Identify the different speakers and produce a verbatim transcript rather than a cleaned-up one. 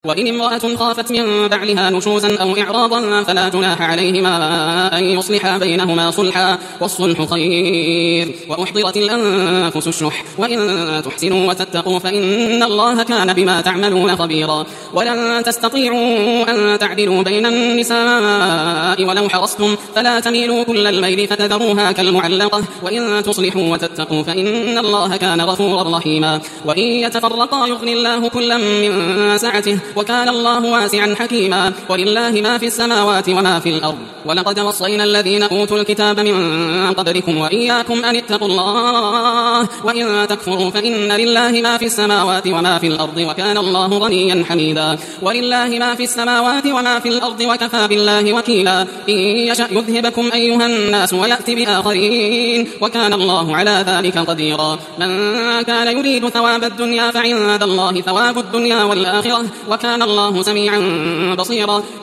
Speaker 1: وإن امرأة خافت من بعلها نشوزا أو إعراضا فلا جناح عليهما أن يصلحا بينهما صلحا والصلح خير. وأحضرت الأنفس الشح وإن تحسنوا وتتقوا فإن الله كان بما تعملون خبيرا. ولن تستطيعوا أن تعدلوا بين النساء ولو حرصتم فلا تميلوا كل الميل فتذروها كالمعلقة. وإن تصلحوا وتتقوا فإن الله كان غفورا رحيما. وإن يتفرقا يغني الله كلا من سعته وكان الله واسعا حكيما. ولله ما في السماوات وما في الأرض. ولقد وصينا الذين أوتوا الكتاب من قبلكم وإياكم أن اتقوا الله وإن تكفروا فإن لله ما في السماوات وما في الأرض وكان الله غنيا حميدا. ولله ما في السماوات وما في الأرض وكفى بالله وكيلا. إن يشأ يذهبكم أيها الناس ويأتي بآخرين وكان الله على ذلك قديرا. من كان يريد ثواب الدنيا فعند الله ثواب الدنيا والآخرة وكان الله سميعا بصيرا.